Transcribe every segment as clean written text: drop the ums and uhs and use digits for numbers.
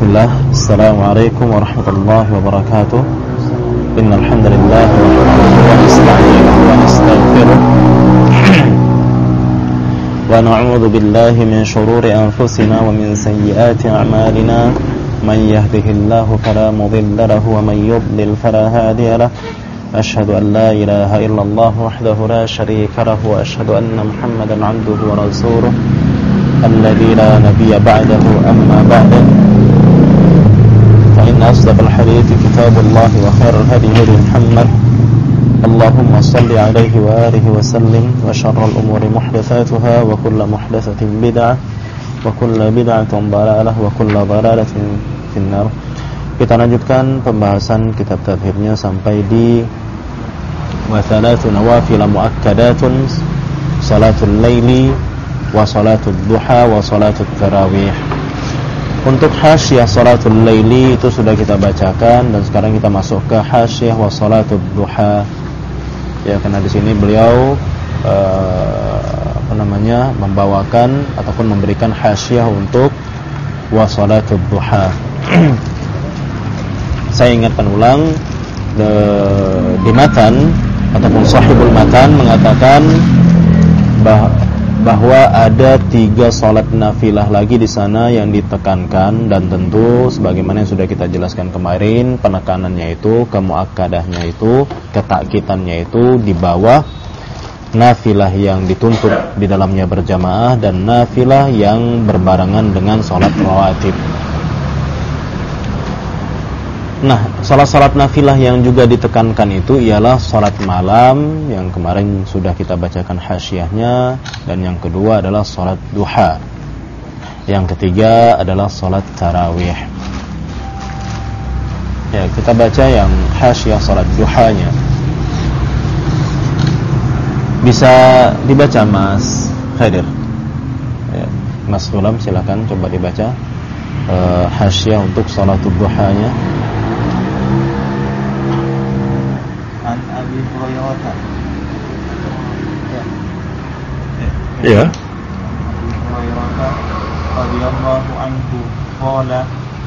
Bismillah. Assalamualaikum warahmatullahi wabarakatuh. Innal hamdalillah wa nasta'inuhu wa nastaghfiruh wa na'udzu billahi min shururi anfusina wa min sayyiati a'malina. Man yahdihillahu fala mudilla lahu wa man yudlil fala hadiya lahu. Ashhadu an la ilaha illallah wahdahu la sharika lahu wa ashhadu anna Muhammadan 'abduhu wa rasuluh alladzi la nabiyya ba'dahu amma ba'du. فإن أصدق الحديث كتاب الله وخير الهدي هدي محمد اللهم صل عليه وآله وسلم وشر الأمور محدثاتها وكل محدثة بدعة وكل بدعة ضلالة وكل ضلالة في النار. Kita lanjutkan pembahasan kitab tafsirnya sampai di wa thalathu nawafil muakkadatun salatul laili wa salatul duha wa salatul tarawih. Untuk hasyiah salatul laili itu sudah kita bacakan dan sekarang kita masuk ke hasyiah wa salatul duha. Ya, karena di sini beliau membawakan ataupun memberikan hasyiah untuk wa salatul duha. Saya ingatkan ulang di matan ataupun sahibul matan mengatakan bahwa ada 3 salat nafilah lagi di sana yang ditekankan, dan tentu sebagaimana yang sudah kita jelaskan kemarin, penekanannya itu, kemuakkadahnya itu, ketakitannya itu di bawah nafilah yang dituntut di dalamnya berjamaah dan nafilah yang berbarengan dengan salat rawatib. Nah, salat nafilah yang juga ditekankan itu ialah salat malam yang kemarin sudah kita bacakan hasyiahnya, dan yang kedua adalah salat duha. Yang ketiga adalah salat tarawih. Ya, kita baca yang hasyiah salat duhanya. Bisa dibaca Mas Khadir? Ya, Mas Sulam silakan coba dibaca hasyiah untuk salat duhanya. An Abi Hurairah. Ya. Abi Hurairah radhiyallahu anhu qala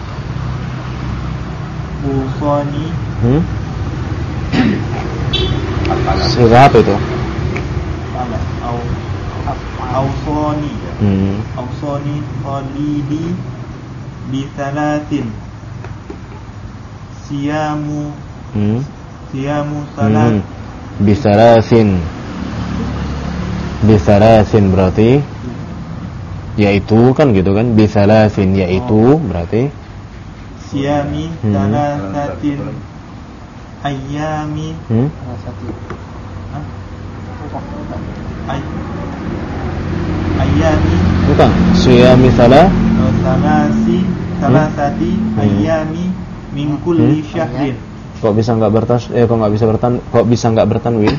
usani Surah apa itu? Ausani khalili bi thalathin siyamu salat bisalasin berarti yaitu kan gitu kan, bisalasin yaitu berarti siyami salasatin ayyami ayyami bukan siyami salasati ayyami min kulli syahrin. Kok bisa nggak bertanwin?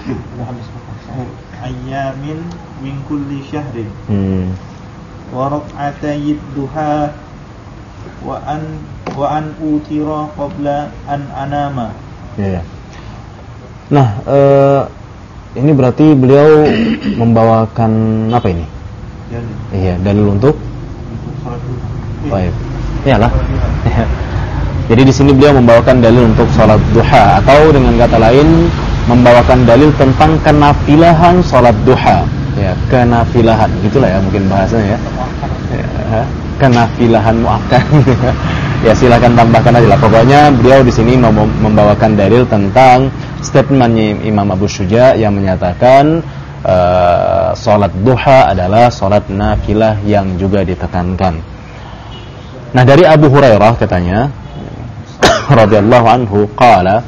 Ayyamin min kulli syahrin. Wa rak'atay duha wa an utira qabla an anama. Ya. Nah, ini berarti beliau membawakan apa ini? Iya, dalil untuk salat duha. Baik. Iyalah. Jadi di sini beliau membawakan dalil untuk salat duha, atau dengan kata lain membawakan dalil tentang kenafilahan salat duha. Ya, kenafilahan, gitulah ya mungkin bahasanya ya. Kenafilahan muakkad. Ya, silakan tambahkan aja lah. Pokoknya beliau di sini membawakan dalil tentang statementnya Imam Abu Syuja yang menyatakan salat duha adalah salat nafilah yang juga ditekankan. Nah, dari Abu Hurairah katanya radhiyallahu anhu qala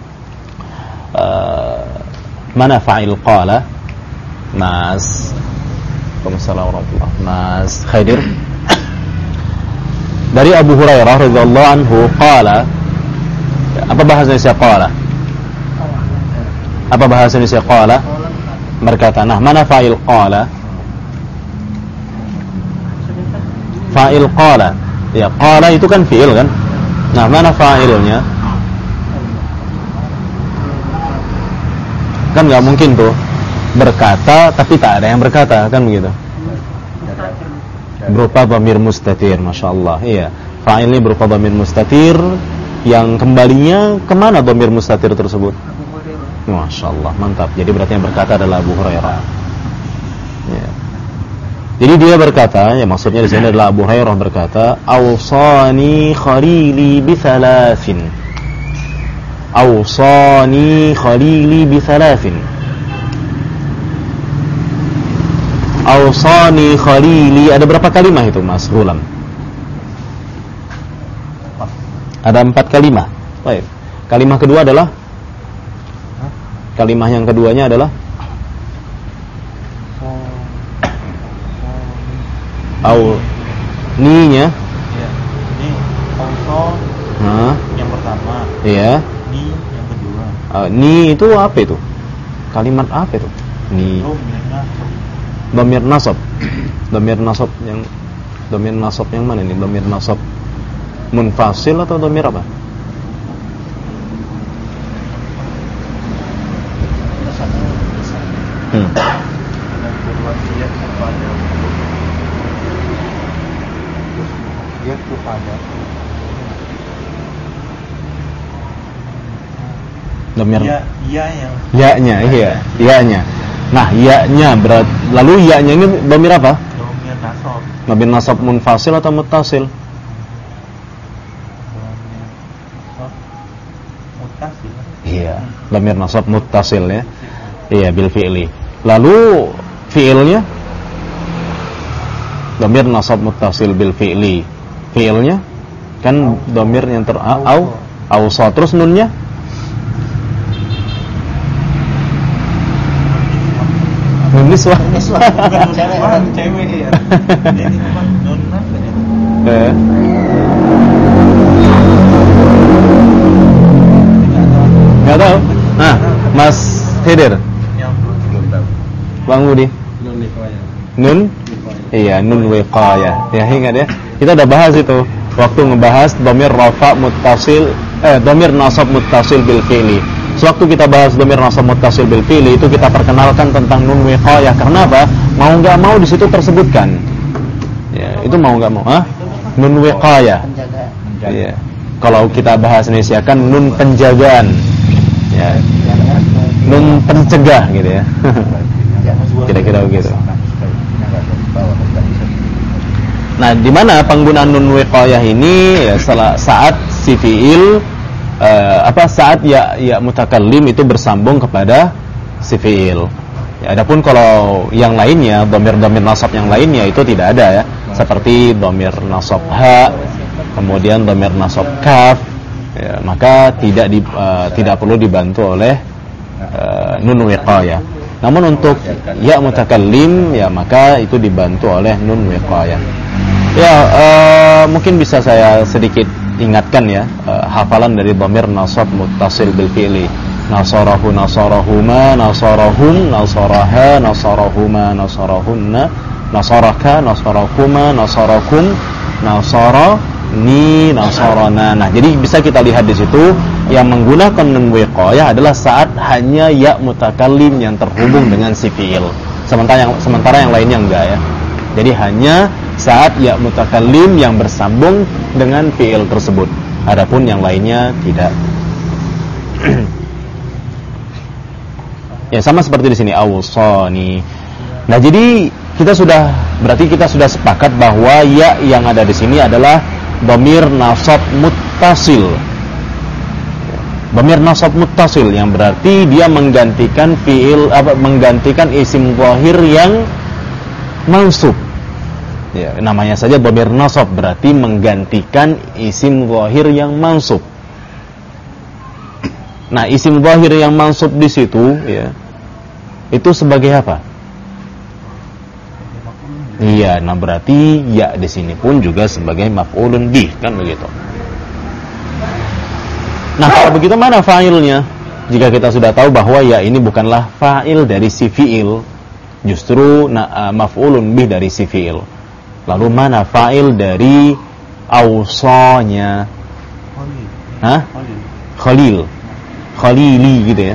mana fa'il qala Mas Assalamualaikum Mas Khadir. Dari Abu Hurairah radhiyallahu anhu qala, apa bahasa Indonesia qala? Apa bahasa Indonesia qala? Berkata. Nah, mana fa'il qala? Fa'il qala. Ya, qala itu kan fi'il kan? Nah, mana fa'ilnya? Kan nggak mungkin tuh berkata tapi tak ada yang berkata, kan begitu? Berupa dhamir mustatir, masya Allah. Iya. Fa'ilnya berupa dhamir mustatir yang kembalinya kemana dhamir mustatir tersebut? Masya Allah, mantap. Jadi berarti yang berkata adalah Abu Hurairah. Ya. Jadi dia berkata, ya maksudnya di sini adalah Abu Hurairah berkata, "Awsani khalili bi thalathin." Awsani khalili bi thalathin. Awsani khalili, ada berapa kalimah itu Mas Hulam? Ada 4 kalimah. Baik. Kalimah kedua adalah kalimah yang keduanya adalah ni-nya. Ya. Ini auso yang pertama. Iya. Ni yang kedua. Ni itu apa itu? Kalimat apa itu? Ni. Dhamir nasab. Dhamir nasab yang mana ini? Dhamir nasab munfasil atau dhamir apa? Dhamir ya-nya, iya, ya-nya. Nah, ya-nya berarti lalu ya-nya ini dhamir apa? Dhamir nasab. Dhamir nasab munfasil atau muttasil? Muttasil. Iya, dhamir nasab muttasil ya. Iya, bil fi'li. Lalu fi'ilnya dhamir nasab muttasil bil fi'li. Fi'ilnya kan dhamir yang awsa, terus nunnya niswah. Bukan cewek ya. Ini bukan nun apa ya? Nggak tahu. Nah, Mas Khidir. Bang Budi. Nun. Iya, nun wiqayah. Ya, ingat ya. Kita udah bahas itu waktu ngebahas dhamir rafa muttasil, dhamir nasab muttasil bil fi'li. Sewaktu kita bahas dhamir nasab muttasil bil fi'li itu kita perkenalkan tentang nun wiqayah. Karena apa? Mau enggak mau di situ tersebutkan. Ya, itu mau enggak mau, nun wiqayah. Iya. Kalau kita bahas Indonesia kan nun penjagaan. Ya. Nun pencegah gitu ya. Kira-kira begitu. Nah, di mana penggunaan nun wiqayah ini ya saat si fi'il saat ya mutakallim itu bersambung kepada si fi'il. Ya, adapun kalau yang lainnya, dhamir-dhamir nasab yang lainnya itu tidak ada ya. Seperti dhamir nasab ha, kemudian dhamir nasab kaf, ya, maka tidak perlu dibantu oleh nun wiqayah. Namun untuk ya mutakallim ya maka itu dibantu oleh nun wiqayah. Ya, mungkin bisa saya sedikit ingatkan ya hafalan dari dhamir nasab muttasil bil fi'li. Nasarahu, nasarahuma, nasarahum, nasaraha, nasarahuma, nasarahunna, nasaraka, nasarakuma, nasarakum, nasarani, nasarana. Nah, jadi bisa kita lihat di situ yang menggunakan nun wiqayah adalah saat hanya ya mutakallim yang terhubung dengan si fi'il. Sementara yang lainnya enggak ya. Jadi hanya saat ya mutakallim yang bersambung dengan fi'il tersebut. Adapun yang lainnya tidak. Ya, sama seperti di sini awsani. Nah, jadi berarti kita sudah sepakat bahwa ya yang ada di sini adalah dhamir nasab muttasil. Dhamir nasab muttasil yang berarti dia menggantikan menggantikan isim zahir yang mansub. Ya, namanya saja dhamir nasab berarti menggantikan isim zahir yang mansub. Nah, isim zahir yang mansub di situ ya, itu sebagai apa? Iya, nah berarti ya di sini pun juga sebagai maf'ulun bih, kan begitu. Nah, kalau begitu mana fa'ilnya? Jika kita sudah tahu bahwa ya ini bukanlah fa'il dari si fi'il, justru maf'ulun bih dari si fi'il. Lalu mana fa'il dari awsanya? Khalil. Khalili gitu ya.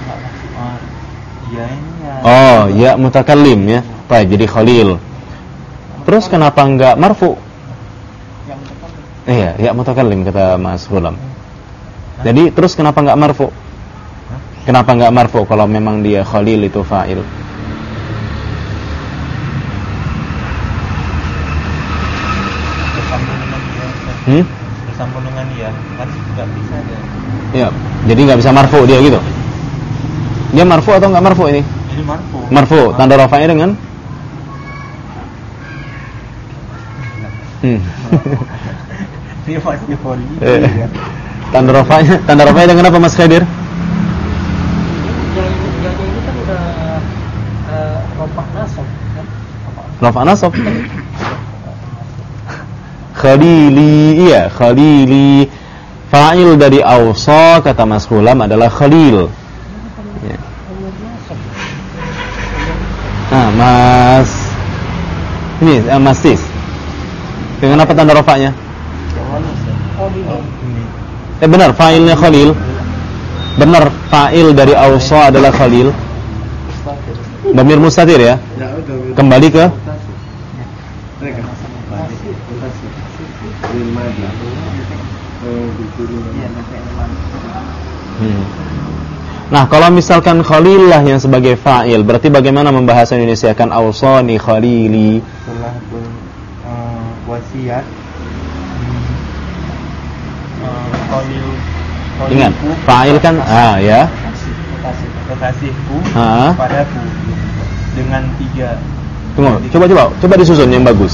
Oh, ya mutakallim ya. Baik, jadi Khalil. Terus kenapa enggak marfu? Iya, ya mutakallim kata Mas Gulam. Jadi terus kenapa enggak marfu? Kenapa enggak marfu kalau memang dia khalil itu fa'il? Bersambung dengan dia kan enggak bisa dia. Iya, jadi enggak bisa marfu dia gitu. Dia marfu atau enggak marfu ini? Ini marfu. Marfu, tanda rafa'nya dengan Dia pasti khalil. Ya. Tanda rafa'nya dengan apa Mas Khadir? Yang ini kan udah ropak nasab kan? Rafa' nasab. Khalili, iya, khalili. Fa'il dari awsa kata Mas Gulam adalah khalil. Ya. Nah, Mas ini Mas Tis. Dengan apa tanda rafa'nya? Benar, fa'ilnya khalil. Benar, fa'il dari awsa adalah khalil. Dhamir mustatir ya. Kembali ke Nah, kalau misalkan khalillah yang sebagai fa'il, berarti bagaimana membahasa Indonesiakan awsani khalili? Setelah wasiat khalil. Ingat, fa'il kan ya. Kekasihku padaku dengan 3. Tunggu, coba disusun yang bagus.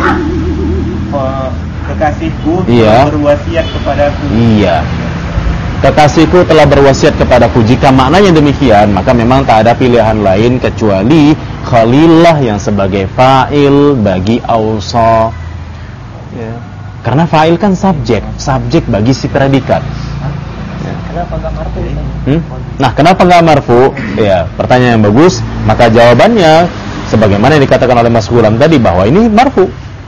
Kekasihku Iya. berwasiat kepadaku. Iya. Kekasihku telah berwasiat kepadaku. Jika maknanya demikian, maka memang tak ada pilihan lain kecuali khalillah yang sebagai fa'il bagi awsa. Ya. Karena fa'il kan subjek bagi si predikat. Kenapa enggak marfu? Nah, kenapa enggak marfu? Ya, pertanyaan yang bagus. Maka jawabannya sebagaimana yang dikatakan oleh Mas Gulam tadi bahwa ini marfu.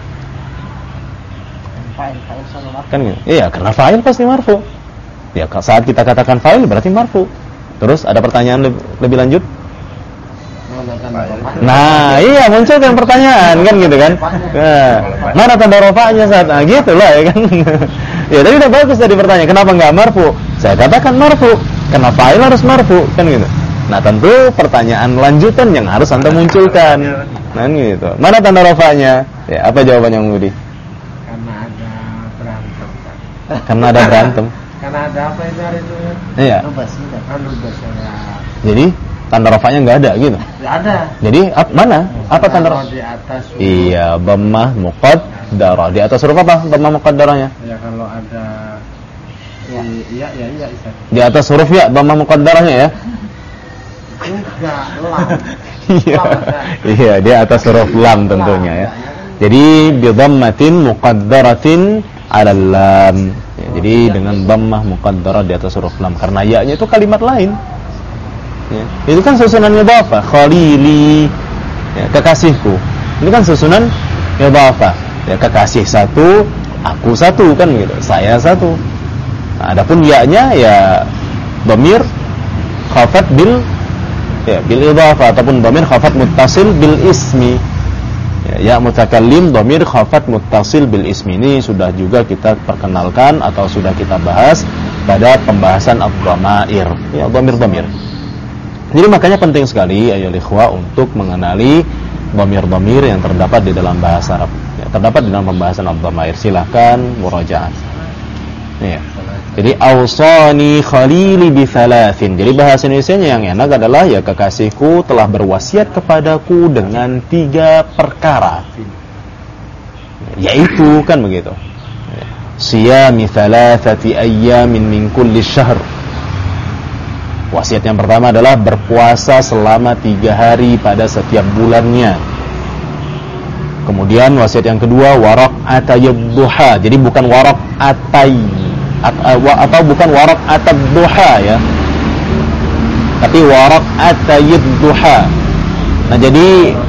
Fa'il selalu marfu. Kan gitu. Iya, karena fa'il pasti marfu. Ya, saat kita katakan fa'il berarti marfu. Terus ada pertanyaan lebih lanjut? Nah, iya muncul kan pertanyaan kan gitu kan. Nah, mana tanda rafa'nya saat gitulah ya kan. Ya, tadi udah bagus tadi pertanyaan, kenapa enggak marfu? Saya katakan marfu, karena fa'il harus marfu kan gitu. Nah, tentu pertanyaan lanjutan yang harus Anda munculkan. Nah, gitu. Mana tanda rafa'nya? Ya, apa jawabannya Budi? Karena ada berantem. Karena ada berantem. Karena ada apa itu hari itu? Iya. Lubas ya. Jadi tanda rafa'nya enggak ada gitu. Enggak ada. Jadi mana? Apa tanda rafa'nya? Di atas. Iya, dhammah muqaddarah. Di atas huruf apa dhammah muqaddarahnya? Ya kalau ada iya. Di atas huruf ya dhammah muqaddarahnya ya. Enggak, lam. Iya, di atas huruf lam tentunya ya. Jadi bi dhammatin muqaddaratin 'ala lam. Ya, jadi dengan dhammah muqaddarah di atas huruf lam karena ya-nya itu kalimat lain. Ya. Itu kan susunan idhafah, khalili. Ya, kekasihku. Ini kan susunan idhafah. Ya, kekasih satu, aku satu kan gitu. Saya satu. Nah, adapun ya-nya ya dhamir khafat bil idhafah ataupun dhamir khafat muttasil bil ismi. Ya mutakallim dhamir khafat muttasil bil ismi. Ini sudah juga kita perkenalkan atau sudah kita bahas pada pembahasan ad-dhamair. Ya, dhamir. Jadi makanya penting sekali ayolah ikhwah untuk mengenali dhamir-dhamir yang terdapat di dalam bahasa Arab. Ya, terdapat di dalam pembahasan ad-dhamair. Silakan murajaah. Ya. Jadi awsani khalili bi thalathin. Jadi bahasa Indonesianya yang enak adalah ya kekasihku telah berwasiat kepadaku dengan 3 perkara. Yaitu kan begitu. Siyami thalathati ayyamin min kulli syahr. Wasiat yang pertama adalah berpuasa selama 3 hari pada setiap bulannya. Kemudian wasiat yang kedua warak atayadduha. Jadi bukan warak atau bukan warak atadduha ya. Tapi warak atayadduha. Nah, jadi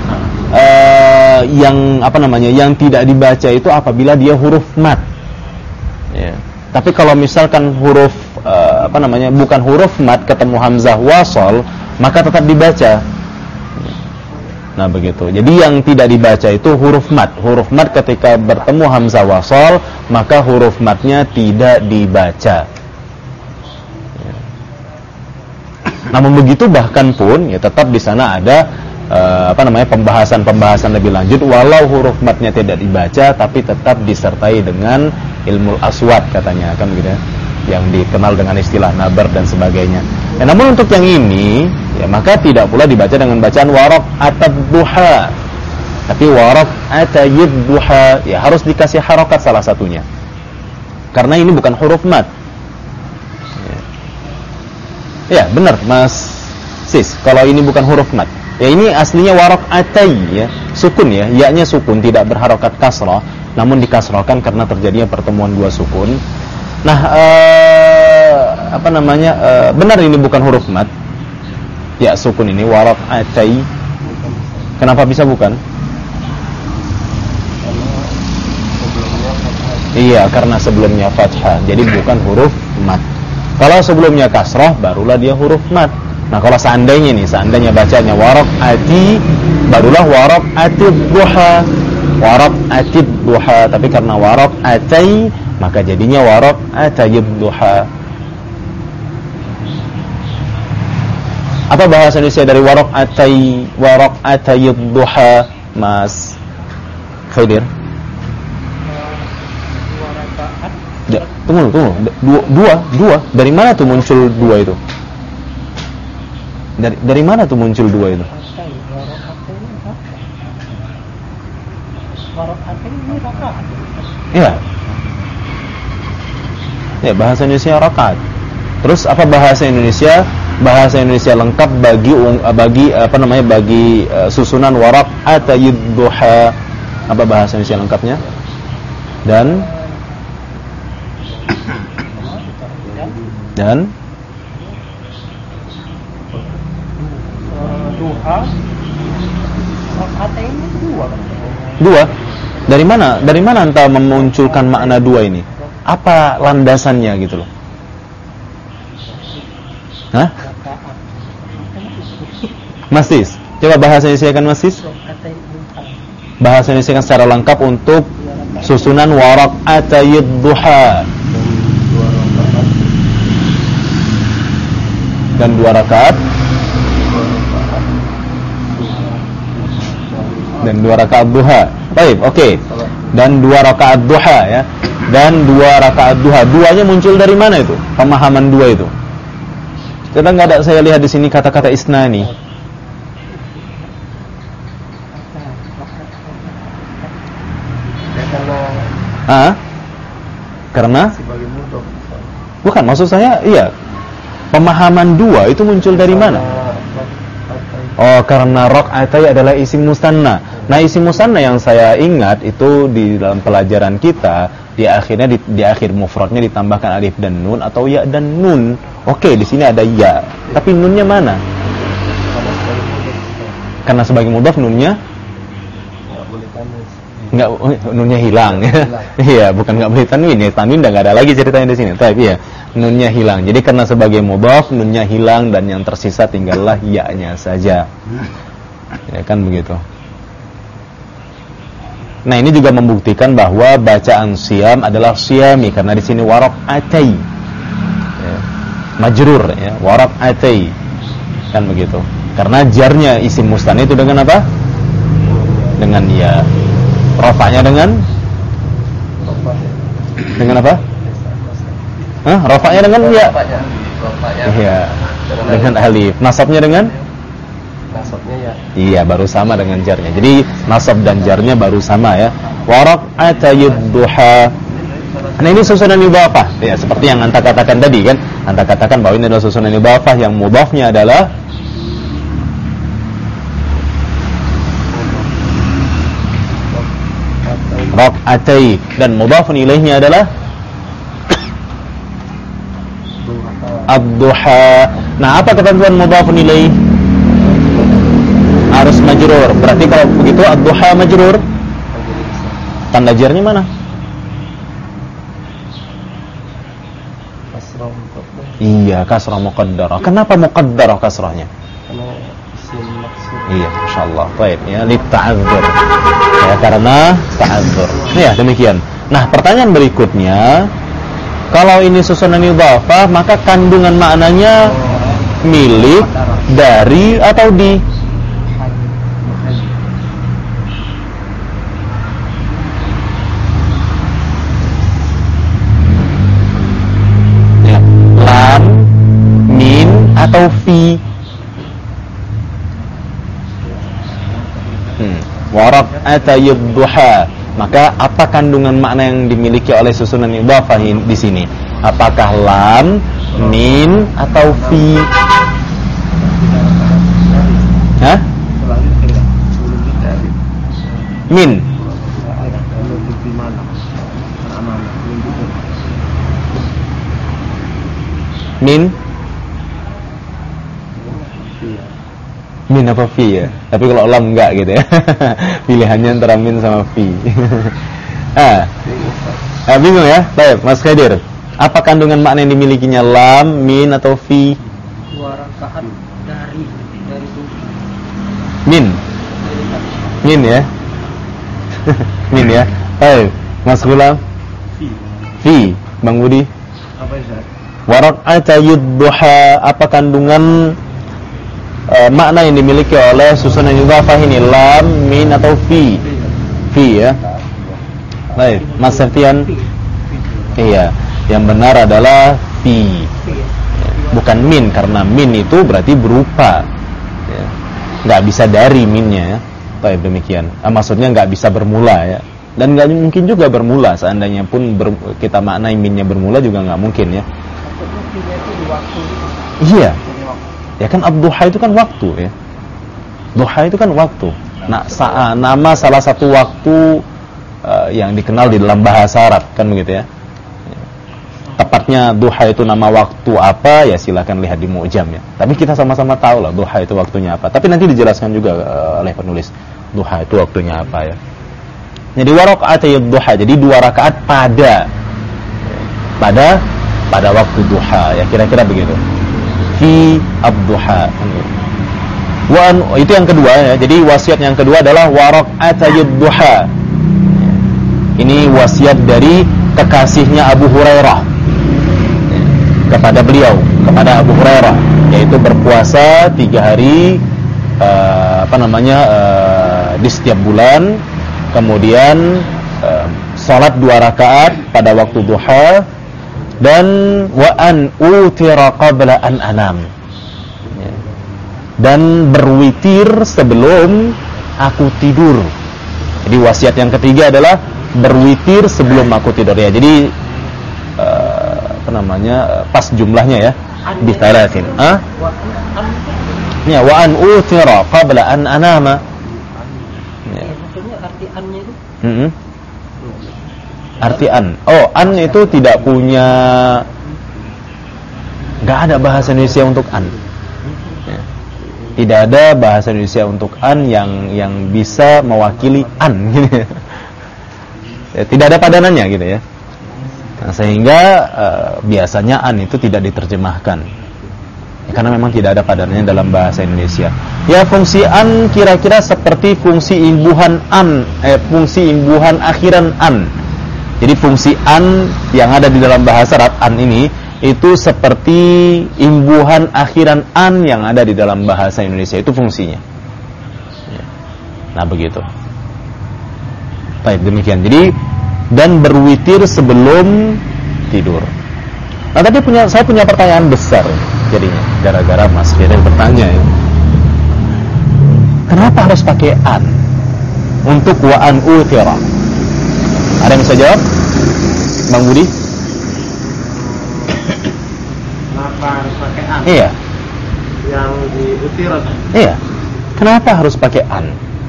yang tidak dibaca itu apabila dia huruf mat. Ya. Tapi kalau misalkan huruf bukan huruf mat ketemu hamzah wasal, maka tetap dibaca. Nah begitu. Jadi yang tidak dibaca itu huruf mat. Huruf mat ketika bertemu hamzah wasal, maka huruf matnya tidak dibaca. Namun begitu bahkan pun ya tetap di sana ada pembahasan lebih lanjut, walau huruf matnya tidak dibaca tapi tetap disertai dengan ilmu aswad katanya, kan begitu ya, yang dikenal dengan istilah nabar dan sebagainya. Ya, namun untuk yang ini ya maka tidak pula dibaca dengan bacaan waraq atad-duha, tapi waraq atayid-duha, ya harus dikasih harokat salah satunya karena ini bukan huruf mat. Ya benar Mas Sis, kalau ini bukan huruf mat. Ya ini aslinya waraq atay ya, sukun ya, ya-nya sukun, tidak berharokat kasrah, namun dikasrahkan karena terjadinya pertemuan dua sukun. Nah, benar ini bukan huruf mat. Ya sukun ini waraq atay. Kenapa bisa bukan? Iya, karena sebelumnya fathah, jadi bukan huruf mat. Kalau sebelumnya kasrah, barulah dia huruf mat. Nah kalau seandainya bacanya waraq ati, barulah waraq atid duha, waraq atid duha. Tapi karena waraq atai, maka jadinya waraq atayid duha. Apa bahasa Indonesia dari waraq atayid duha, Mas Khaidir? Tunggu. Dua. Dari mana tuh muncul dua itu? Dari mana tuh muncul dua itu? Iya. Ya, bahasa Indonesia rakaat. Terus apa bahasa Indonesia? Bahasa Indonesia lengkap bagi susunan waraq atayid duha. Apa bahasa Indonesia lengkapnya? Dan dua. Dari mana anda memunculkan makna dua ini? Apa landasannya gitu loh? Hah? Mas Tis, coba bahasa Indonesia kan Mas Tis? Bahasa Indonesia kan secara lengkap untuk susunan waraq atayid duha. Dan 2 rakaat. Dan 2 rakaat duha. Baik, oke. Dan 2 rakaat duha ya. Dan 2 rakaat duha. Duanya muncul dari mana itu? Pemahaman dua itu. Coba enggak ada saya lihat di sini kata-kata isnani. Karena bukan, maksud saya iya. Pemahaman dua itu muncul dari mana? Oh, karena raq'atai adalah isim musanna. Nah, isim musanna yang saya ingat itu di dalam pelajaran kita, di akhir mufradnya ditambahkan alif dan nun atau ya dan nun. Oke, di sini ada ya, tapi nunnya mana? Karena sebagai mudhaf nunnya enggak, nunnya hilang. Iya, bukan enggak boleh tanwin ya. Tanwin udah enggak ada lagi ceritanya di sini. Tapi ya, nunnya hilang. Jadi karena sebagai mudhaf nunnya hilang dan yang tersisa tinggallah ya-nya saja. Ya kan begitu. Nah, ini juga membuktikan bahwa bacaan siyam adalah siyami karena di sini waraq atai. Ya, majrur ya, waraq atai. Kan begitu. Karena jarnya isim mustanna itu dengan apa? Dengan ya. Rafa'nya dengan apa? Rafa'nya dengan ya. Iya. Dengan alif. Nasabnya dengan? Nasabnya ya. Iya, baru sama dengan jarnya. Jadi nasab dan jarnya baru sama ya. Waraq atayid duha. Nah, ini susunan idhafah. Ya, seperti yang anta katakan tadi kan. Anta katakan bahwa ini adalah susunan idhafah yang mudhafnya adalah raq'atai dan mudhafun ilaihnya adalah ad-duha. Nah, apa ketentuan mudhafun ilaih? Harus majrur. Berarti kalau begitu ad-duha majrur. Tanda jarnya mana? Kasrah muqaddarah. Iya, kasrah muqaddarah. Kenapa muqaddarah kasrahnya? Karena isim maksud Iya, insyaallah. Baik, ya lita'adzur. Ya, karena ta'adzur. Ya, demikian. Nah, pertanyaan berikutnya, kalau ini susunan idhafah, maka kandungan maknanya milik, dari, atau di? Ya, lam, min, atau fi? Waraq'ata yadduha. Maka apa kandungan makna yang dimiliki oleh susunan idhafah di sini? Apakah lam, min, atau fi? Hah? Min. Min. Min apa fi ya? Tapi kalau lam enggak gitu ya. Pilihannya antara min sama fi. Bingung ya? Baik, Mas Khadir. Apa kandungan makna yang dimilikinya lam, min, atau fi? 2 rakaat dari min. Min ya. Min ya. Baik, Mas Gulam. Fi. Bang Budi. Apa itu? Waraq'ata yadduha. Apa kandungan makna yang dimiliki oleh susunan idhafah ini, lam, min, atau fi? Fi ya. Baik, Mas Septian. Iya, yang benar adalah fi. Bukan min, karena min itu berarti berupa ya. Nggak bisa dari minnya ya. Baik, demikian. Maksudnya nggak bisa bermula ya. Dan nggak mungkin juga bermula. Seandainya pun kita maknai minnya bermula juga nggak mungkin ya. Iya. Ya kan ad-duha itu kan waktu ya. Duha itu kan waktu. Nah, nama salah satu waktu yang dikenal di dalam bahasa Arab kan begitu ya. Tepatnya duha itu nama waktu apa ya, silakan lihat di mu'jam ya. Tapi kita sama-sama tahu lah duha itu waktunya apa. Tapi nanti dijelaskan juga oleh penulis duha itu waktunya apa ya. Jadi waraq'ata yadduha, jadi 2 rakaat pada waktu duha ya, kira-kira begitu. Fi ad-duha. Itu yang kedua ya. Jadi wasiat yang kedua adalah waraq'ata yadduha. Ini wasiat dari kekasihnya Abu Hurairah kepada beliau, kepada Abu Hurairah, yaitu berpuasa 3 hari di setiap bulan, kemudian salat 2 rakaat pada waktu duha, dan wa an utira qabla an anam, dan berwitir sebelum aku tidur. Jadi wasiat yang ketiga adalah berwitir sebelum aku tidur ya. Jadi pas jumlahnya ya, di thalathin. Ya, wa an utira qabla an anama. Ya. Maksudnya arti annya itu? Arti an. An itu tidak punya, nggak ada bahasa Indonesia untuk an. Ya. Tidak ada bahasa Indonesia untuk an yang bisa mewakili an gitu. Ya, tidak ada padanannya gitu ya. Nah, sehingga biasanya an itu tidak diterjemahkan ya, karena memang tidak ada padanannya dalam bahasa Indonesia. Ya, fungsi an kira-kira seperti fungsi imbuhan fungsi imbuhan akhiran an. Jadi fungsi an yang ada di dalam bahasa Arab, an ini itu seperti imbuhan akhiran an yang ada di dalam bahasa Indonesia, itu fungsinya. Nah, begitu. Baik, demikian. Jadi, dan berwitir sebelum tidur. Nah, tapi saya punya pertanyaan besar jadinya, gara-gara Mas Firil bertanya ya. Kenapa harus pakai an untuk wa an utira? Ada yang bisa jawab? Bang Budi? Kenapa harus pakai an? Iya. Yang diutirat. Iya. Kenapa harus pakai an?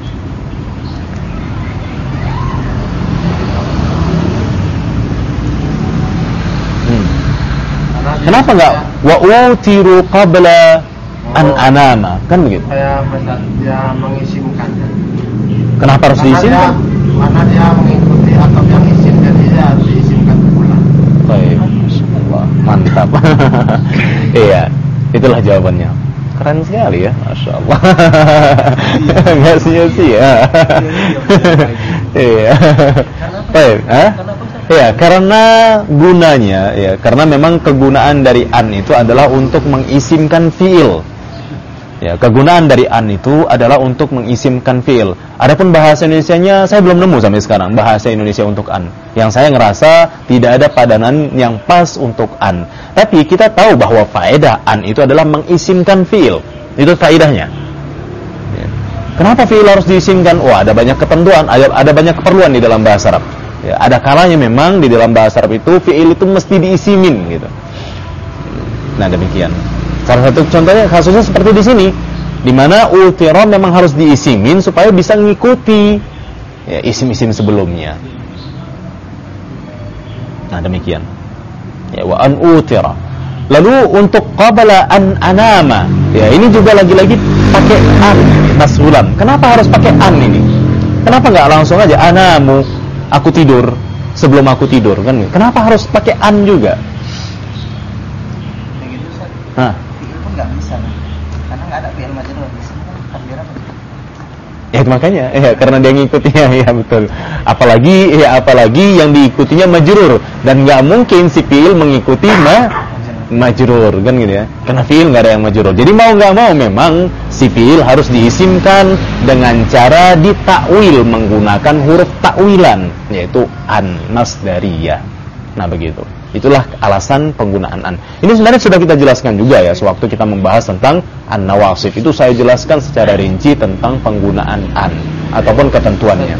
Kenapa enggak wa utiru qabla an anama? Kan begitu. Saya dia mengisimkannya. Kenapa harus diisimkan? Karena dia mengikuti atau yang isim, jadi dia harus diisimkan pula. Baik, Masya Allah, mantap. Iya, itulah jawabannya. keren sekali ya, Masya Allah. Nggak sia-sia. Iya. Baik, ya, karena gunanya, ya, karena memang kegunaan dari an itu adalah untuk mengisimkan fiil. Ya, kegunaan dari an itu adalah untuk mengisimkan fiil. Adapun bahasa Indonesianya saya belum nemu sampai sekarang bahasa Indonesia untuk an. Yang saya ngerasa tidak ada padanan yang pas untuk an. Tapi kita tahu bahwa faedah an itu adalah mengisimkan fiil. Itu faedahnya. Ya. Kenapa fiil harus diisimkan? Wah, ada banyak ketentuan, ada banyak keperluan di dalam bahasa Arab. Ya, ada kalanya memang di dalam bahasa Arab itu fiil itu mesti diisimin gitu. Nah, demikian. Salah satu contohnya kasusnya seperti di sini, di mana utira memang harus diisimin supaya bisa mengikuti ya, isim-isim sebelumnya. Nah, demikian. Ya, wa an utira. Lalu untuk qabla an anama, ya ini juga lagi-lagi pakai an masulan. Kenapa harus pakai an ini? Kenapa nggak langsung aja anamu, aku tidur, sebelum aku tidur kan? Kenapa harus pakai an juga? Begitu Ustaz. Nah, Fi'il pun nggak bisa, karena nggak ada fi'il majrur di sini kan takdir apa? ya makanya, ya karena dia ngikutinya, ya betul. Apalagi yang diikutinya majrur dan nggak mungkin si fi'il mengikuti majrur kan gitu ya. Karena fi'il nggak ada yang majrur. Jadi mau nggak mau memang si fi'il harus diisimkan dengan cara ditakwil menggunakan huruf takwilan, yaitu an masdariyah. Nah, begitu. Itulah alasan penggunaan an. Ini sebenarnya sudah kita jelaskan juga ya sewaktu kita membahas tentang an-nawasib. Itu saya jelaskan secara rinci tentang penggunaan an ataupun ketentuannya.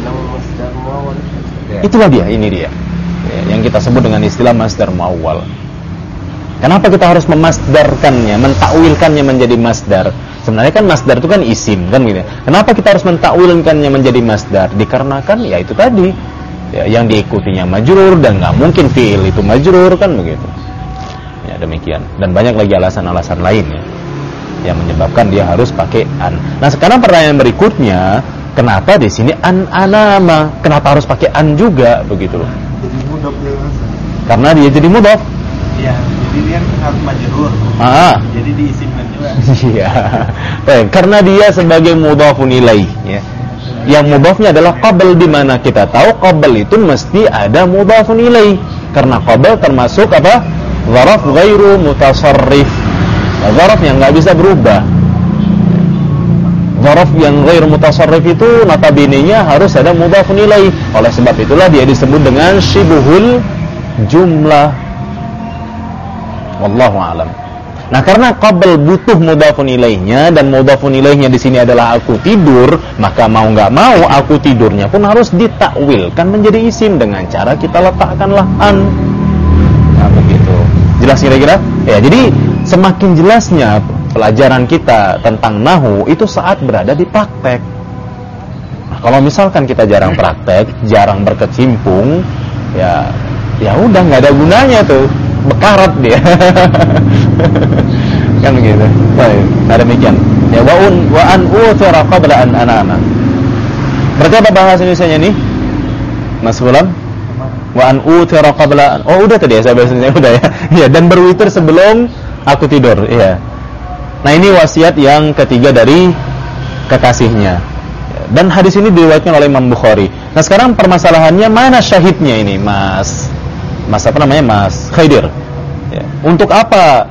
Itulah dia, ini dia. Ya, yang kita sebut dengan istilah masdar muawwal. Kenapa kita harus memasdarkannya, mentakwilkannya menjadi masdar? Sebenarnya kan masdar itu kan isim kan gitu. Kenapa kita harus mentakwilkannya menjadi masdar? Dikarenakan ya itu tadi, ya, yang diikutinya majrur dan nggak mungkin fi'il itu majrur kan begitu. Ya, demikian. Dan banyak lagi alasan-alasan lain ya, yang menyebabkan dia harus pakai an. Nah, sekarang pertanyaan berikutnya, kenapa di sini an anama? Kenapa harus pakai an juga begitu loh? Jadi mudhof ya. Karena dia jadi mudhof. Iya, jadi dia harus majrur. Jadi diisimkan juga. Iya. Baik, karena dia sebagai mudhafun ilaih ya. Yang mudhafnya adalah qabl, di mana kita tahu qabl itu mesti ada mudhafun ilaih. Karena qabl termasuk apa? Dzaraf ghairu mutasarrif. Dzaraf yang enggak bisa berubah. Dzaraf yang ghairu mutasarrif itu notabene-nya harus ada mudhafun ilaih. Oleh sebab itulah dia disebut dengan syibhul jumlah. Wallahu a'lam. Nah, karena qabl butuh mudhafun ilaihnya dan mudhafun ilaihnya di sini adalah aku tidur, maka mau nggak mau aku tidurnya pun harus ditakwilkan menjadi isim dengan cara kita letakkanlah an. Nah, begitu. Jelas kira-kira? Ya, jadi semakin jelasnya pelajaran kita tentang nahwu itu saat berada di praktek. Nah, kalau misalkan kita jarang praktek, jarang berkecimpung, ya udah nggak ada gunanya tuh. Bekarat dia. Kan begitu. Baik, nah demikian. Ya, wa an utira qabla an anama. Berarti apa bahasa Indonesianya nih? Mas Fulan? Wa an utira qabla an. Oh, udah tadi ya saya bahasa Indonesia udah ya. Iya, dan berwitir sebelum aku tidur, iya. Nah, ini wasiat yang ketiga dari kekasihnya. Dan hadis ini diriwayatkan oleh Imam Bukhari. Nah, sekarang permasalahannya mana syahidnya ini, Mas apa namanya, Mas Khaidir? Ya. Untuk apa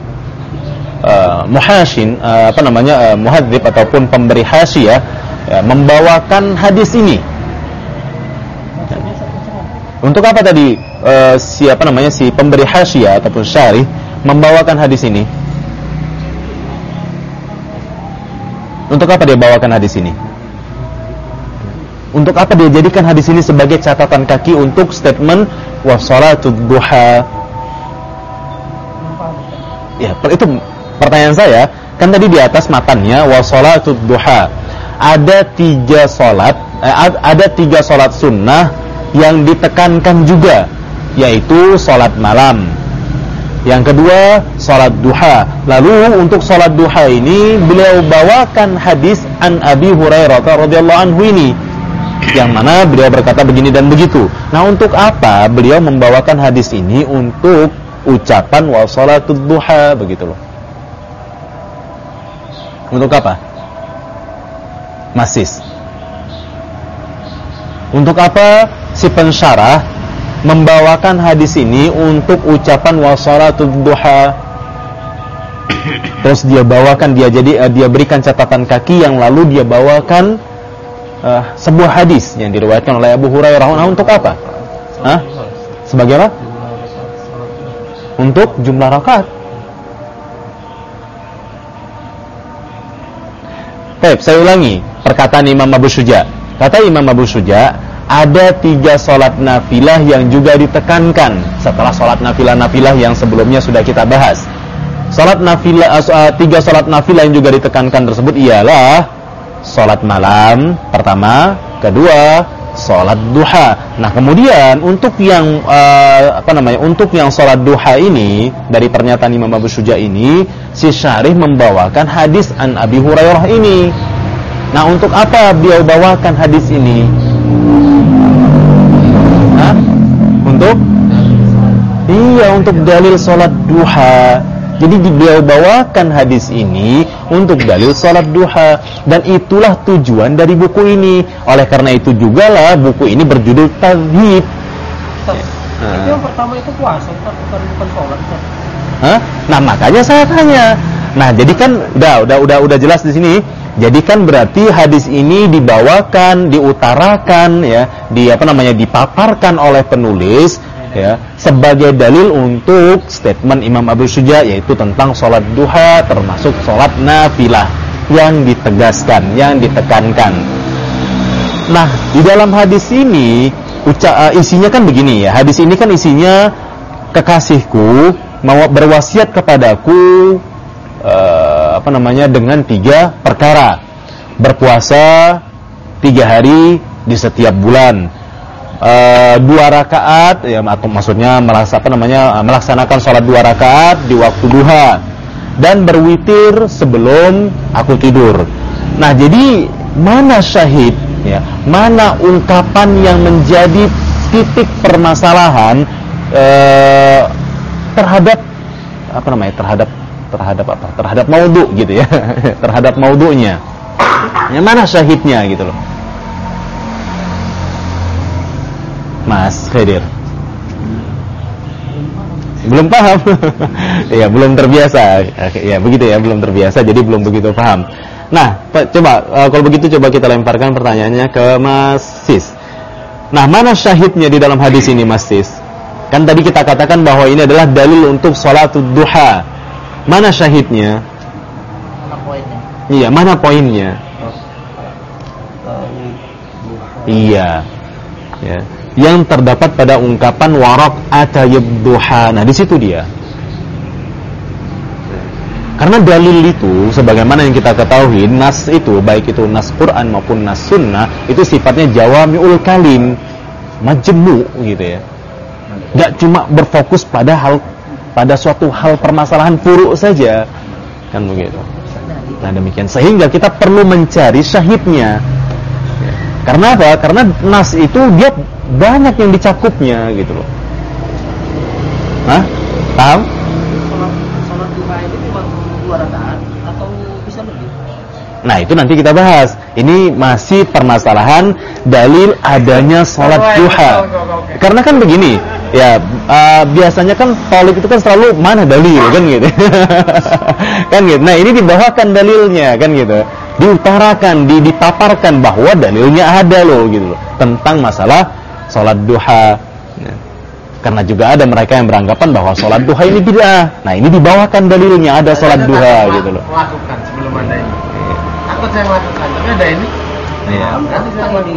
muhasyin, muhadzib ataupun pemberi hasyiah ya, membawakan hadis ini? Ya. Untuk apa tadi si pemberi hasyiah ataupun syarih membawakan hadis ini? Untuk apa dia bawakan hadis ini? Untuk apa dia jadikan hadis ini sebagai catatan kaki untuk statement wa shalatud duha? Ya, itu pertanyaan saya. Kan tadi di atas matannya wa shalatud duha. Ada 3 salat, ada 3 salat sunnah yang ditekankan juga, yaitu salat malam. Yang kedua, salat duha. Lalu untuk salat duha ini beliau bawakan hadis an Abi Hurairah radhiyallahu anhu ini, yang mana beliau berkata begini dan begitu. Nah, untuk apa beliau membawakan hadis ini untuk ucapan wa shalatud duha begitu loh. Untuk apa? Masis. Untuk apa si pensyarah membawakan hadis ini untuk ucapan wasalatul duha? Terus dia bawakan, dia berikan catatan kaki yang lalu dia bawakan sebuah hadis yang diriwayatkan oleh Abu Hurairah. Untuk apa? Sebagai apa? Untuk jumlah rakaat. Baik, saya ulangi perkataan Imam Abu Syuja. Kata Imam Abu Syuja, ada 3 sholat nafilah yang juga ditekankan setelah sholat nafilah yang sebelumnya sudah kita bahas. 3 sholat nafilah yang juga ditekankan tersebut ialah sholat malam pertama, kedua sholat duha. Nah, kemudian untuk yang untuk yang sholat duha ini, dari pernyataan Imam Abu Syuja ini, si syarih membawakan hadis an Abi Hurairah ini. Nah, untuk apa beliau bawakan hadis ini? Untuk dalil sholat duha. Jadi beliau bawakan hadis ini untuk dalil sholat duha, dan itulah tujuan dari buku ini. Oleh karena itu juga lah buku ini berjudul Tadhib. Itu yang pertama itu puasa, bukan sholat. Nah, makanya saya tanya. Nah, jadi kan udah jelas di sini. Jadi kan berarti hadis ini dibawakan, diutarakan ya, dipaparkan oleh penulis ya sebagai dalil untuk statement Imam Abu Syuja, yaitu tentang sholat duha termasuk sholat nafilah yang ditegaskan, yang ditekankan. Nah, di dalam hadis ini isinya kan begini ya. Hadis ini kan isinya, kekasihku mau berwasiat kepadaku dengan 3 perkara. Berpuasa 3 hari di setiap bulan, 2 rakaat ya, atau maksudnya melaksanakan sholat 2 rakaat di waktu duha, dan berwitir sebelum aku tidur. Nah, jadi mana syahid ya, mana ungkapan yang menjadi titik permasalahan terhadap maudhu gitu ya. Terhadap maudhunya. Yang mana syahidnya gitu loh. Mas Khadir. Belum paham. Ya, belum terbiasa. Ya, begitu ya, belum terbiasa, jadi belum begitu paham. Nah, coba kalau begitu coba kita lemparkan pertanyaannya ke Mas Sis. Nah, mana syahidnya di dalam hadis ini, Mas Sis? Kan tadi kita katakan bahwa ini adalah dalil untuk sholatul duha. Mana syahidnya? Mana poinnya? Iya, mana poinnya? Iya. Ya. Yang terdapat pada ungkapan waraq atayib duha. Nah, di situ dia. Karena dalil itu, sebagaimana yang kita ketahui, nas itu, baik itu nas Quran maupun nas sunnah, itu sifatnya jawami'ul kalim, majmu gitu ya. Gak cuma berfokus pada suatu hal permasalahan furu' saja, kan begitu. Nah, demikian, sehingga kita perlu mencari syahidnya. Karena apa? Karena nas itu dia banyak yang dicakupnya gitu loh. Paham? Sholat duha itu cuma 2 rakaat atau bisa lebih? Nah, itu nanti kita bahas. Ini masih permasalahan dalil adanya sholat duha. Karena kan begini, ya biasanya kan tauhid itu kan selalu mana dalil kan gitu. Kan gitu. Nah, ini dibawakan dalilnya kan gitu. Diutarakan, dipaparkan bahwa dalilnya ada loh gitu loh tentang masalah sholat duha. Nah, karena juga ada mereka yang beranggapan bahwa sholat duha ini bid'ah. Nah, ini dibawakan dalilnya ada sholat duha gitu loh. Melakukan sebelum ada ini. Takut saya melakukan, tapi ada ini. Iya. Nanti sama di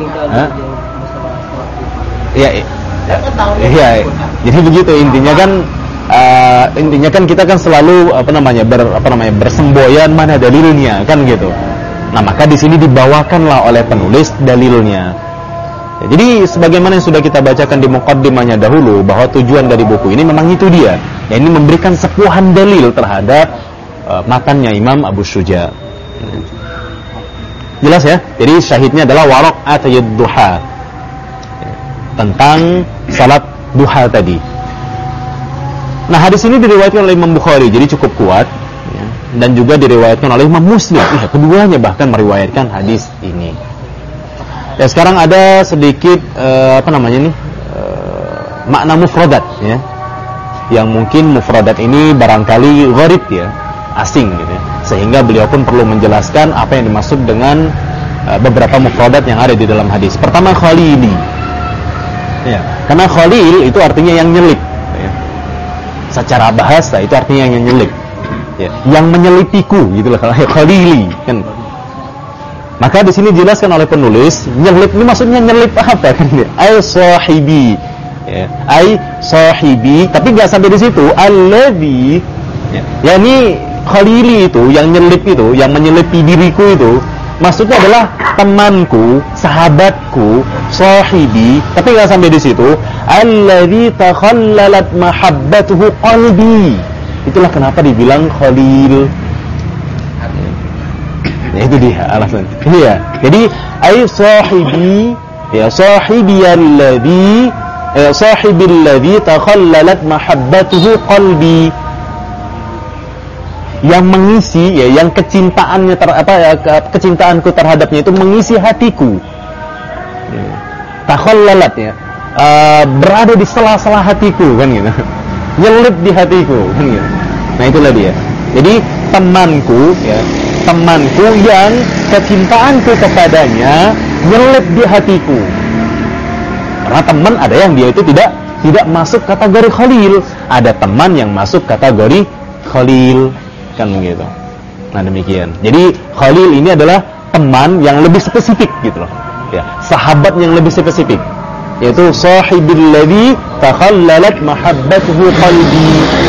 Iya. Jadi begitu intinya kan kita kan selalu bersemboyan mana dalilnya kan gitu. Nah, maka di sini dibawakanlah oleh penulis dalilnya. Ya, jadi sebagaimana yang sudah kita bacakan di muqaddimahnya dahulu, bahwa tujuan dari buku ini memang itu dia. Ya, ini memberikan sepuhan dalil terhadap matannya Imam Abu Syuja. Jelas ya? Jadi syahidnya adalah waraq atayid duha. Tentang salat duha tadi. Nah, hadis ini diriwayatkan oleh Imam Bukhari, jadi cukup kuat ya. dan juga diriwayatkan oleh Imam Muslim. Keduanya bahkan meriwayatkan hadis ini. Ya, sekarang ada sedikit makna mufradat ya. Yang mungkin mufradat ini barangkali gharib ya, asing gitu ya. Sehingga beliau pun perlu menjelaskan apa yang dimaksud dengan beberapa mufradat yang ada di dalam hadis. Pertama, khalili. Ya, karena khalil itu artinya yang nyelip ya. Secara bahasa itu artinya yang nyelip. Ya, yang menyelipiku gitulah kalau khalili kan. Maka di sini dijelaskan oleh penulis, nyelip ini maksudnya nyelip apa kan dia? Ai sahibi. Ya, ai sahibi, tapi enggak sampai di situ. Alladzi ya, yakni khalili itu yang nyelip itu, yang menyelipi diriku itu, maksudnya adalah temanku, sahabatku, sahibi, tapi enggak sampai di situ. Alladzi takhallalat mahabbatuhu qalbi. Itulah kenapa dibilang khalil. Ya, itu dia alasan. Iya. Jadi ai sahibi, ya sahibi alladzi sahibil ladzi takhallalat mahabbatuhu qalbi. Yang mengisi ya, yang kecintaannya kecintaanku terhadapnya itu mengisi hatiku. Takhallalat ya. Berada di sela-sela hatiku kan gitu. Nyelip di hatiku kan gitu. Nah, itulah dia. Jadi temanku ya, temanku yang kecintaanku kepadanya nyelip di hatiku. Karena teman ada yang dia itu tidak masuk kategori khalil, ada teman yang masuk kategori khalil kan begitu. Nah, demikian. Jadi khalil ini adalah teman yang lebih spesifik gitu loh. Ya, sahabat yang lebih spesifik, yaitu sahibil ladzi takhallalat mahabbatuhu qalbi.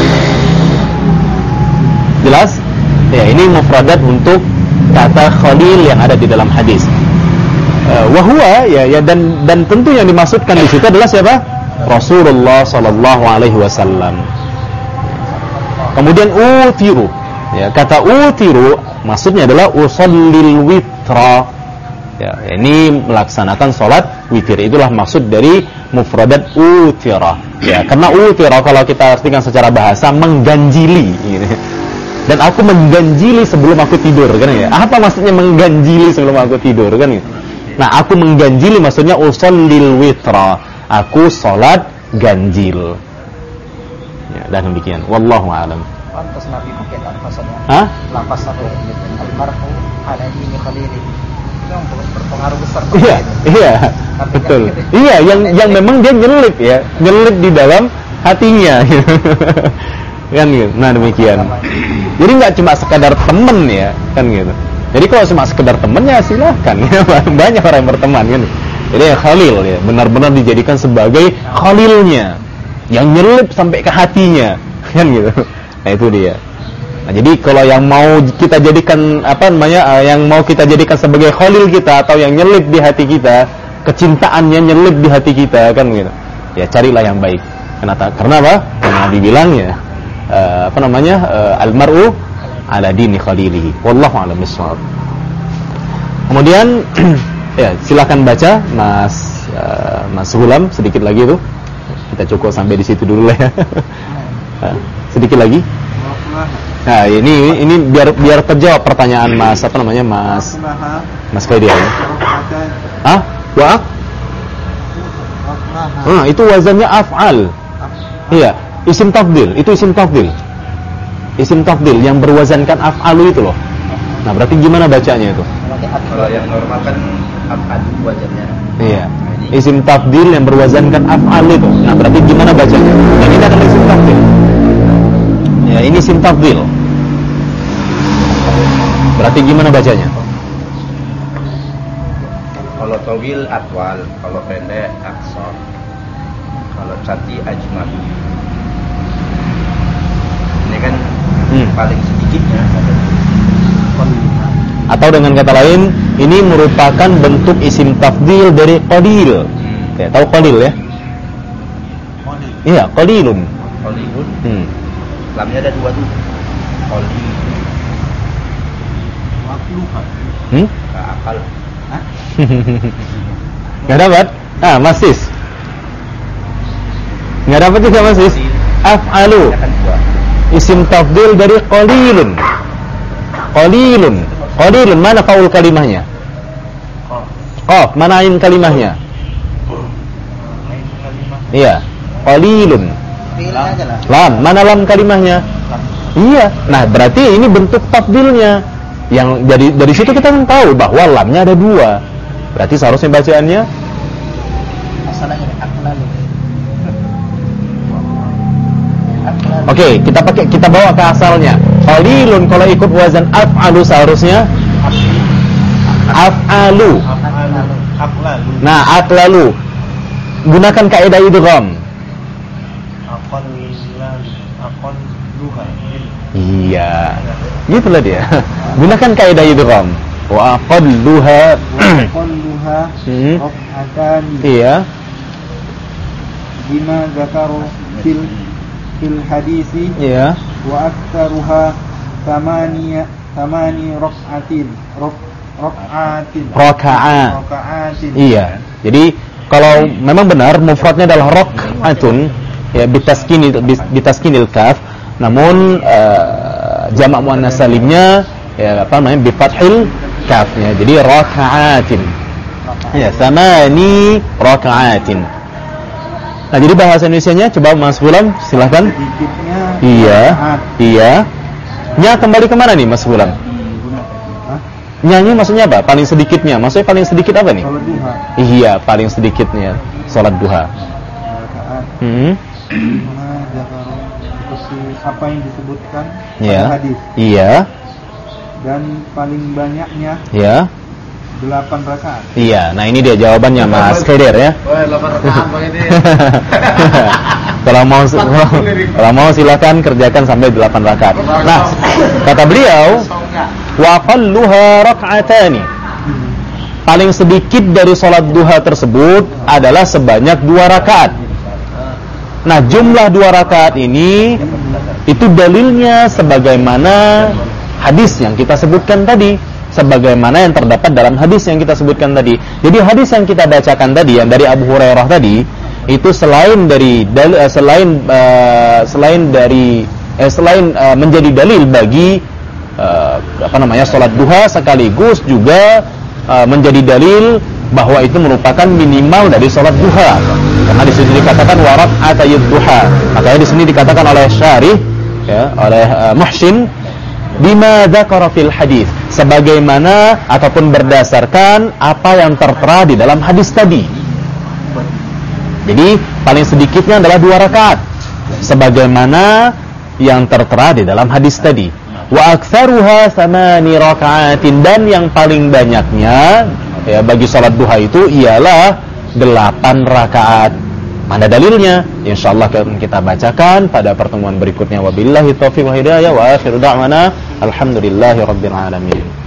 Jelas? Ya, ini mufradat untuk kata khalil yang ada di dalam hadis. Wahwa ya dan tentu yang dimaksudkan di situ adalah siapa? Rasulullah sallallahu alaihi wasallam. Kemudian utiru. Ya, kata utiru maksudnya adalah usallil witra. Ya, ini melaksanakan salat witir. Itulah maksud dari mufradat utira. Ya, karena utira kalau kita artikan secara bahasa mengganjili gitu. Dan aku mengganjili sebelum aku tidur kan ya. Apa maksudnya mengganjili sebelum aku tidur kan gitu? Nah, aku mengganjili maksudnya usallil witra. Aku salat ganjil. Ya, dan demikian. Wallahu a'lam. Pantas Nabi pakai lafaznya. Hah? Lafaz satu almarhum ala dini khalili. Itu berpengaruh besar. Iya, betul. Iya, yang memang dia nyelip ya, nyelip di dalam hatinya. Kan gitu. Nah, demikian. Jadi nggak cuma sekadar temen ya, kan gitu. Jadi kalau cuma sekedar temennya silahkan ya. Banyak orang yang berteman kan. Jadi ya khalil ya, benar-benar dijadikan sebagai khalilnya, yang nyelip sampai ke hatinya, kan gitu. Nah, itu dia. Nah, jadi kalau yang mau kita jadikan yang mau kita jadikan sebagai khalil kita atau yang nyelip di hati kita, kecintaannya nyelip di hati kita kan gitu. Ya carilah yang baik. Kenapa? Karena apa? Karena dibilangnya almar'u ala dini khalilihi. Wallahu a'lam bishawab. Kemudian ya silakan baca Mas Hulam sedikit lagi itu. Kita cukup sampai di situ dulu lah ya. Sedikit lagi. Nah, ini biar terjawab pertanyaan Mas Mas Kaidia ya. Ah? Wa? Itu wazannya af'al. Iya, isim tafdil, itu isim tafdil. Isim tafdil yang berwazankan af'alu itu loh. Nah, berarti gimana bacanya itu? Kalau yang normal kan af'alu wazannya. Iya. Isim tafdil yang berwazankan af'al itu. Nah, berarti gimana bacanya? Yang ini adalah isim tafdil. Ya, ini isim tafdil. Berarti gimana bacanya? Kalau tawil atwal, kalau pendek aksor. Kalau cati ajmalu. Ini kan paling sedikitnya. Atau dengan kata lain, ini merupakan bentuk isim tafdil dari qalil. Ya, tahu qalil ya? Qalil. Iya, qalilun. Qalilun. Lamnya ada dua tuh. Qalil. Makluhan. Akal. Hah? Nggak dapat? Ah, Masis. Nggak dapat juga Masis. Af'alu. Isim tafdil dari qalilun. Qalilun. Qalilun mana faul kalimahnya? Qaf, mana ain kalimahnya? Iya, qalilun. Fi'il aja lah. Lam, mana lam kalimahnya? Iya. Nah, berarti ini bentuk tafdilnya. Yang dari situ kita tahu bahwa lamnya ada dua. Berarti seharusnya bacaannya Masalahnya aqlalu. Oke, kita bawa ke asalnya. Qalilun kalau ikut wazan af'alu seharusnya af'alu. Aqlalu. Nah, aqlalu. Gunakan kaidah idgham. Aqalluha. Iya. Gitulah dia. Gunakan kaidah idgham. Wa aqalluha. Aqalluha raf'atani. Iya. Bima zakaru fil hadisi. Iya. Wa aktsaruha thamani raq'atin. Raka'atin. Iya. Jadi kalau memang benar mufradnya adalah raq'atun ya bitaskinil kaf, namun jamak muannas salimnya ya apa namanya bi fathil kafnya. Jadi raka'atin. Ya, thamani raka'atin. Nah, jadi bahasa Indonesianya coba Mas Fulam silakan. Sedikitnya. Iya. Nya kembali kemana nih Mas Fulam? Nyanyi maksudnya apa? Paling sedikitnya. Maksudnya paling sedikit apa nih? Salat duha. Iya, paling sedikitnya salat duha. Apa yang disebutkan Iya. pada hadis. Iya. Dan paling banyaknya Iya. 8 rakaat. Iya. Nah, ini dia jawabannya Mas Khadir ya. Wah, 8 rakaat begini. Kalau mau silakan kerjakan sampai 8 rakaat. Nah, kata beliau, wa qalluha rak'atani. Paling sedikit dari salat duha tersebut adalah sebanyak 2 rakaat. Nah, jumlah 2 rakaat ini itu dalilnya sebagaimana hadis yang kita sebutkan tadi, sebagaimana yang terdapat dalam hadis yang kita sebutkan tadi. Jadi hadis yang kita bacakan tadi yang dari Abu Hurairah tadi itu selain menjadi dalil bagi salat duha, sekaligus juga menjadi dalil bahwa itu merupakan minimal dari salat duha. Karena di sini dikatakan warat atayid duha. Makanya di sini dikatakan oleh syarih ya, oleh Muhsin bima dzakara fil hadis, sebagaimana ataupun berdasarkan apa yang tertera di dalam hadis tadi. Jadi paling sedikitnya adalah 2 rakaat sebagaimana yang tertera di dalam hadis tadi. Wa aktsaruha 8 raka'atin, dan yang paling banyaknya ya bagi salat duha itu ialah 8 rakaat. Mana dalilnya? Insyaallah kita bacakan pada pertemuan berikutnya. Wabillahi taufiq wal hidayah wa akhiru da'wana alhamdulillahirabbil alamin.